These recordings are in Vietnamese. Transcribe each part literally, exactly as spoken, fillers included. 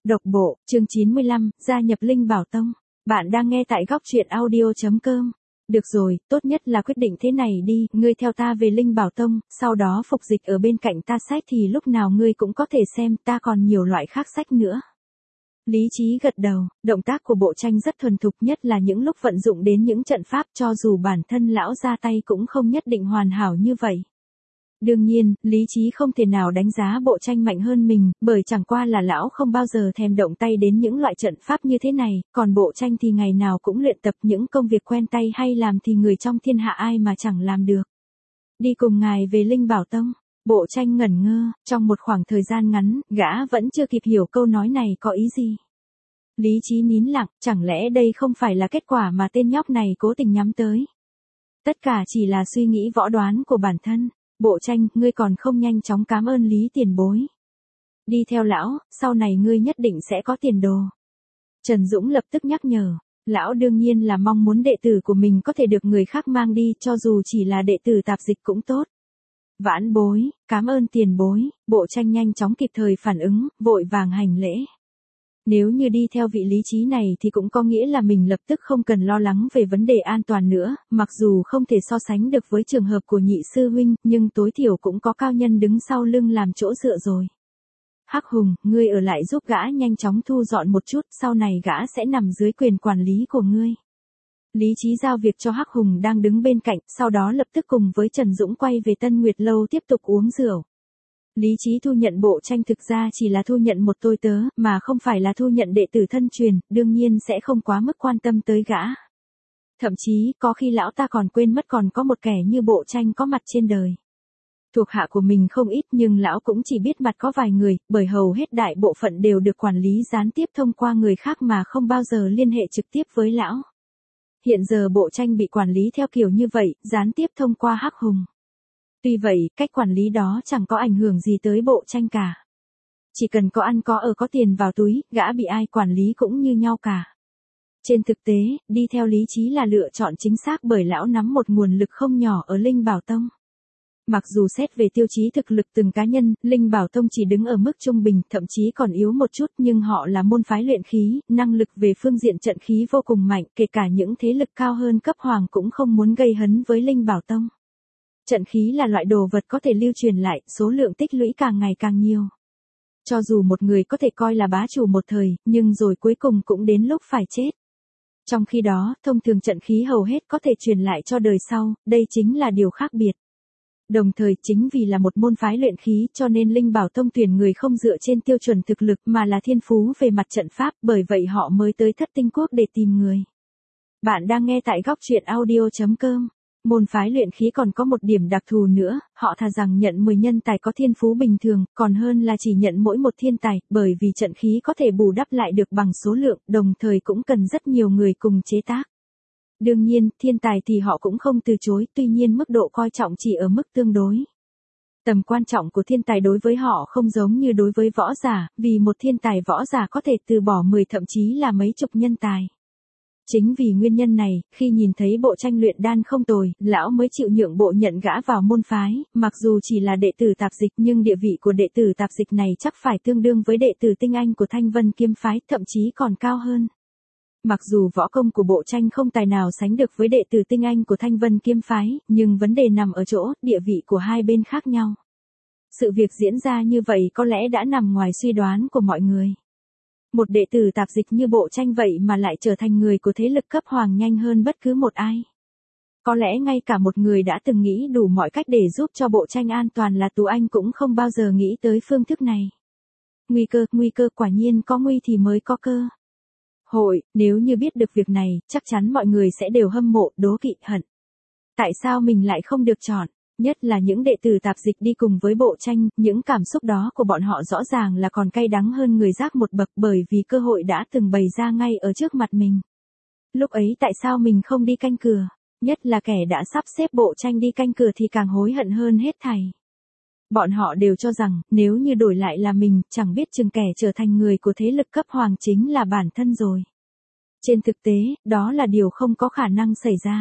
Độc bộ, chương chín mươi lăm, gia nhập Linh Bảo Tông. Bạn đang nghe tại góc truyện audio chấm com. Được rồi, tốt nhất là quyết định thế này đi, ngươi theo ta về Linh Bảo Tông, sau đó phục dịch ở bên cạnh ta sách thì lúc nào ngươi cũng có thể xem, ta còn nhiều loại khác sách nữa. Lý Chí gật đầu, động tác của Bộ Tranh rất thuần thục, nhất là những lúc vận dụng đến những trận pháp, cho dù bản thân lão ra tay cũng không nhất định hoàn hảo như vậy. Đương nhiên, Lý Chí không thể nào đánh giá Bộ Tranh mạnh hơn mình, bởi chẳng qua là lão không bao giờ thèm động tay đến những loại trận pháp như thế này, còn Bộ Tranh thì ngày nào cũng luyện tập những công việc quen tay hay làm thì người trong thiên hạ ai mà chẳng làm được. Đi cùng ngài về Linh Bảo Tông. Bộ Tranh ngẩn ngơ, trong một khoảng thời gian ngắn, gã vẫn chưa kịp hiểu câu nói này có ý gì. Lý Chí nín lặng, chẳng lẽ đây không phải là kết quả mà tên nhóc này cố tình nhắm tới. Tất cả chỉ là suy nghĩ võ đoán của bản thân. Bộ Tranh, ngươi còn không nhanh chóng cảm ơn Lý tiền bối. Đi theo lão, sau này ngươi nhất định sẽ có tiền đồ. Trần Dũng lập tức nhắc nhở, lão đương nhiên là mong muốn đệ tử của mình có thể được người khác mang đi, cho dù chỉ là đệ tử tạp dịch cũng tốt. Vãn bối, cảm ơn tiền bối. Bộ Tranh nhanh chóng kịp thời phản ứng, vội vàng hành lễ. Nếu như đi theo vị Lý Chí này thì cũng có nghĩa là mình lập tức không cần lo lắng về vấn đề an toàn nữa, mặc dù không thể so sánh được với trường hợp của nhị sư huynh, nhưng tối thiểu cũng có cao nhân đứng sau lưng làm chỗ dựa rồi. Hắc Hùng, ngươi ở lại giúp gã nhanh chóng thu dọn một chút, sau này gã sẽ nằm dưới quyền quản lý của ngươi. Lý Chí giao việc cho Hắc Hùng đang đứng bên cạnh, sau đó lập tức cùng với Trần Dũng quay về Tân Nguyệt Lâu tiếp tục uống rượu. Lý Chí thu nhận Bộ Tranh thực ra chỉ là thu nhận một tôi tớ, mà không phải là thu nhận đệ tử thân truyền, đương nhiên sẽ không quá mức quan tâm tới gã. Thậm chí, có khi lão ta còn quên mất còn có một kẻ như Bộ Tranh có mặt trên đời. Thuộc hạ của mình không ít nhưng lão cũng chỉ biết mặt có vài người, bởi hầu hết đại bộ phận đều được quản lý gián tiếp thông qua người khác mà không bao giờ liên hệ trực tiếp với lão. Hiện giờ Bộ Tranh bị quản lý theo kiểu như vậy, gián tiếp thông qua Hắc Hùng. Tuy vậy, cách quản lý đó chẳng có ảnh hưởng gì tới Bộ Tranh cả. Chỉ cần có ăn có ở có tiền vào túi, gã bị ai quản lý cũng như nhau cả. Trên thực tế, đi theo Lý Chí là lựa chọn chính xác bởi lão nắm một nguồn lực không nhỏ ở Linh Bảo Tông. Mặc dù xét về tiêu chí thực lực từng cá nhân, Linh Bảo Tông chỉ đứng ở mức trung bình, thậm chí còn yếu một chút, nhưng họ là môn phái luyện khí, năng lực về phương diện trận khí vô cùng mạnh, kể cả những thế lực cao hơn cấp hoàng cũng không muốn gây hấn với Linh Bảo Tông. Trận khí là loại đồ vật có thể lưu truyền lại, số lượng tích lũy càng ngày càng nhiều. Cho dù một người có thể coi là bá chủ một thời, nhưng rồi cuối cùng cũng đến lúc phải chết. Trong khi đó, thông thường trận khí hầu hết có thể truyền lại cho đời sau, đây chính là điều khác biệt. Đồng thời, chính vì là một môn phái luyện khí cho nên Linh Bảo Tông tuyển người không dựa trên tiêu chuẩn thực lực mà là thiên phú về mặt trận pháp, bởi vậy họ mới tới Thất Tinh Quốc để tìm người. Bạn đang nghe tại góc truyện audio chấm com. Môn phái luyện khí còn có một điểm đặc thù nữa, họ thà rằng nhận mười nhân tài có thiên phú bình thường, còn hơn là chỉ nhận mỗi một thiên tài, bởi vì trận khí có thể bù đắp lại được bằng số lượng, đồng thời cũng cần rất nhiều người cùng chế tác. Đương nhiên, thiên tài thì họ cũng không từ chối, tuy nhiên mức độ coi trọng chỉ ở mức tương đối. Tầm quan trọng của thiên tài đối với họ không giống như đối với võ giả, vì một thiên tài võ giả có thể từ bỏ mười thậm chí là mấy chục nhân tài. Chính vì nguyên nhân này, khi nhìn thấy Bộ Tranh luyện đan không tồi, lão mới chịu nhượng bộ nhận gã vào môn phái, mặc dù chỉ là đệ tử tạp dịch nhưng địa vị của đệ tử tạp dịch này chắc phải tương đương với đệ tử tinh anh của Thanh Vân Kiếm Phái, thậm chí còn cao hơn. Mặc dù võ công của Bộ Tranh không tài nào sánh được với đệ tử tinh anh của Thanh Vân Kiếm Phái, nhưng vấn đề nằm ở chỗ, địa vị của hai bên khác nhau. Sự việc diễn ra như vậy có lẽ đã nằm ngoài suy đoán của mọi người. Một đệ tử tạp dịch như Bộ Tranh vậy mà lại trở thành người của thế lực cấp hoàng nhanh hơn bất cứ một ai. Có lẽ ngay cả một người đã từng nghĩ đủ mọi cách để giúp cho Bộ Tranh an toàn là Tú Anh cũng không bao giờ nghĩ tới phương thức này. Nguy cơ, nguy cơ, quả nhiên có nguy thì mới có cơ. Hội, nếu như biết được việc này, chắc chắn mọi người sẽ đều hâm mộ, đố kỵ, hận. Tại sao mình lại không được chọn? Nhất là những đệ tử tạp dịch đi cùng với Bộ Tranh, những cảm xúc đó của bọn họ rõ ràng là còn cay đắng hơn người giác một bậc bởi vì cơ hội đã từng bày ra ngay ở trước mặt mình. Lúc ấy tại sao mình không đi canh cửa? Nhất là kẻ đã sắp xếp Bộ Tranh đi canh cửa thì càng hối hận hơn hết thảy. Bọn họ đều cho rằng, nếu như đổi lại là mình, chẳng biết chừng kẻ trở thành người của thế lực cấp hoàng chính là bản thân rồi. Trên thực tế, đó là điều không có khả năng xảy ra.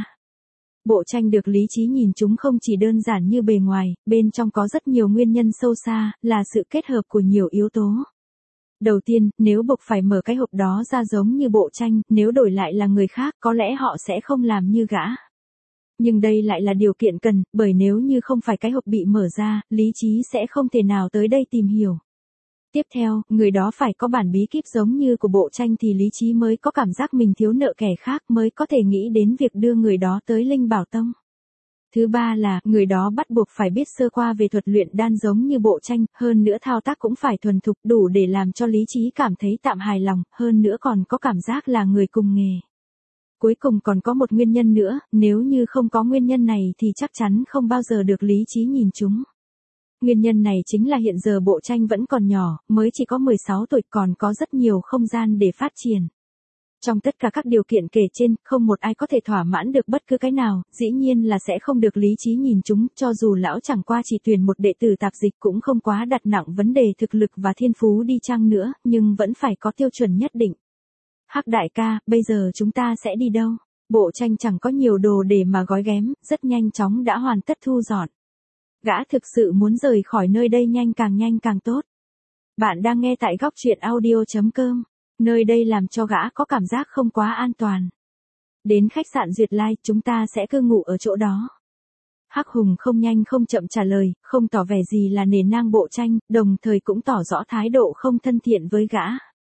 Bộ Tranh được Lý Chí nhìn chúng không chỉ đơn giản như bề ngoài, bên trong có rất nhiều nguyên nhân sâu xa, là sự kết hợp của nhiều yếu tố. Đầu tiên, nếu buộc phải mở cái hộp đó ra giống như Bộ Tranh, nếu đổi lại là người khác, có lẽ họ sẽ không làm như gã. Nhưng đây lại là điều kiện cần, bởi nếu như không phải cái hộp bị mở ra, lý trí sẽ không thể nào tới đây tìm hiểu. Tiếp theo, người đó phải có bản bí kíp giống như của Bộ Tranh thì lý trí mới có cảm giác mình thiếu nợ kẻ khác, mới có thể nghĩ đến việc đưa người đó tới Linh Bảo Tông. Thứ ba là, người đó bắt buộc phải biết sơ qua về thuật luyện đan giống như Bộ Tranh, hơn nữa thao tác cũng phải thuần thục đủ để làm cho lý trí cảm thấy tạm hài lòng, hơn nữa còn có cảm giác là người cùng nghề. Cuối cùng còn có một nguyên nhân nữa, nếu như không có nguyên nhân này thì chắc chắn không bao giờ được lý trí nhìn chúng. Nguyên nhân này chính là hiện giờ Bộ Tranh vẫn còn nhỏ, mới chỉ có mười sáu tuổi, còn có rất nhiều không gian để phát triển. Trong tất cả các điều kiện kể trên, không một ai có thể thỏa mãn được bất cứ cái nào, dĩ nhiên là sẽ không được lý trí nhìn chúng, cho dù lão chẳng qua chỉ tuyển một đệ tử tạp dịch cũng không quá đặt nặng vấn đề thực lực và thiên phú đi chăng nữa, nhưng vẫn phải có tiêu chuẩn nhất định. Hắc đại ca, bây giờ chúng ta sẽ đi đâu? Bộ Tranh chẳng có nhiều đồ để mà gói ghém, rất nhanh chóng đã hoàn tất thu dọn. Gã thực sự muốn rời khỏi nơi đây nhanh càng nhanh càng tốt. Bạn đang nghe tại góc truyện audio chấm com. Nơi đây làm cho gã có cảm giác không quá an toàn. Đến khách sạn Duyệt Lai, chúng ta sẽ cư ngụ ở chỗ đó. Hắc Hùng không nhanh không chậm trả lời, không tỏ vẻ gì là nể nang Bộ Tranh, đồng thời cũng tỏ rõ thái độ không thân thiện với gã.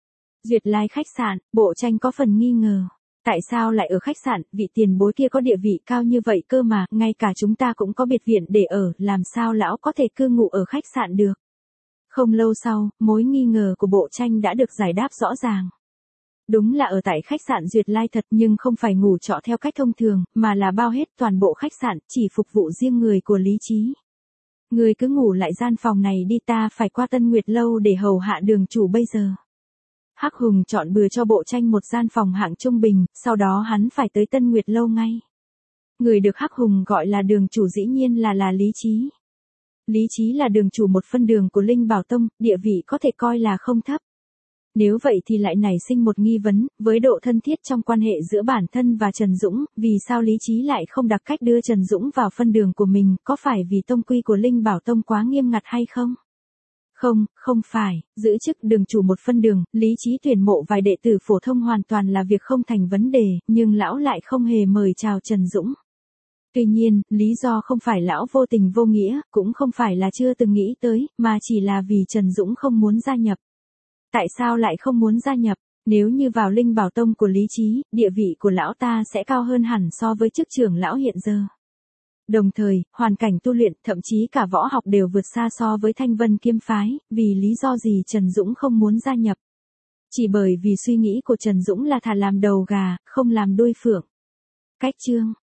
Duyệt Lai khách sạn, Bộ Tranh có phần nghi ngờ. Tại sao lại ở khách sạn, vị tiền bối kia có địa vị cao như vậy cơ mà, ngay cả chúng ta cũng có biệt viện để ở, làm sao lão có thể cư ngụ ở khách sạn được. Không lâu sau, mối nghi ngờ của Bộ Tranh đã được giải đáp rõ ràng. Đúng là ở tại khách sạn Duyệt Lai thật, nhưng không phải ngủ trọ theo cách thông thường, mà là bao hết toàn bộ khách sạn, chỉ phục vụ riêng người của lý trí. Người cứ ngủ lại gian phòng này đi, ta phải qua Tân Nguyệt Lâu để hầu hạ đường chủ bây giờ. Hắc Hùng chọn bừa cho Bộ Tranh một gian phòng hạng trung bình, sau đó hắn phải tới Tân Nguyệt Lâu ngay. Người được Hắc Hùng gọi là đường chủ dĩ nhiên là là lý trí. Lý trí là đường chủ một phân đường của Linh Bảo Tông, địa vị có thể coi là không thấp. Nếu vậy thì lại nảy sinh một nghi vấn, với độ thân thiết trong quan hệ giữa bản thân và Trần Dũng, vì sao lý trí lại không đặt cách đưa Trần Dũng vào phân đường của mình, có phải vì tông quy của Linh Bảo Tông quá nghiêm ngặt hay không? Không, không phải, giữ chức đường chủ một phân đường, lý trí tuyển mộ vài đệ tử phổ thông hoàn toàn là việc không thành vấn đề, nhưng lão lại không hề mời chào Trần Dũng. Tuy nhiên, lý do không phải lão vô tình vô nghĩa, cũng không phải là chưa từng nghĩ tới, mà chỉ là vì Trần Dũng không muốn gia nhập. Tại sao lại không muốn gia nhập? Nếu như vào Linh Bảo Tông của lý trí, địa vị của lão ta sẽ cao hơn hẳn so với chức trưởng lão hiện giờ. Đồng thời, hoàn cảnh tu luyện, thậm chí cả võ học đều vượt xa so với Thanh Vân Kiếm Phái, vì lý do gì Trần Dũng không muốn gia nhập? Chỉ bởi vì suy nghĩ của Trần Dũng là thà làm đầu gà, không làm đuôi phượng. Cách chương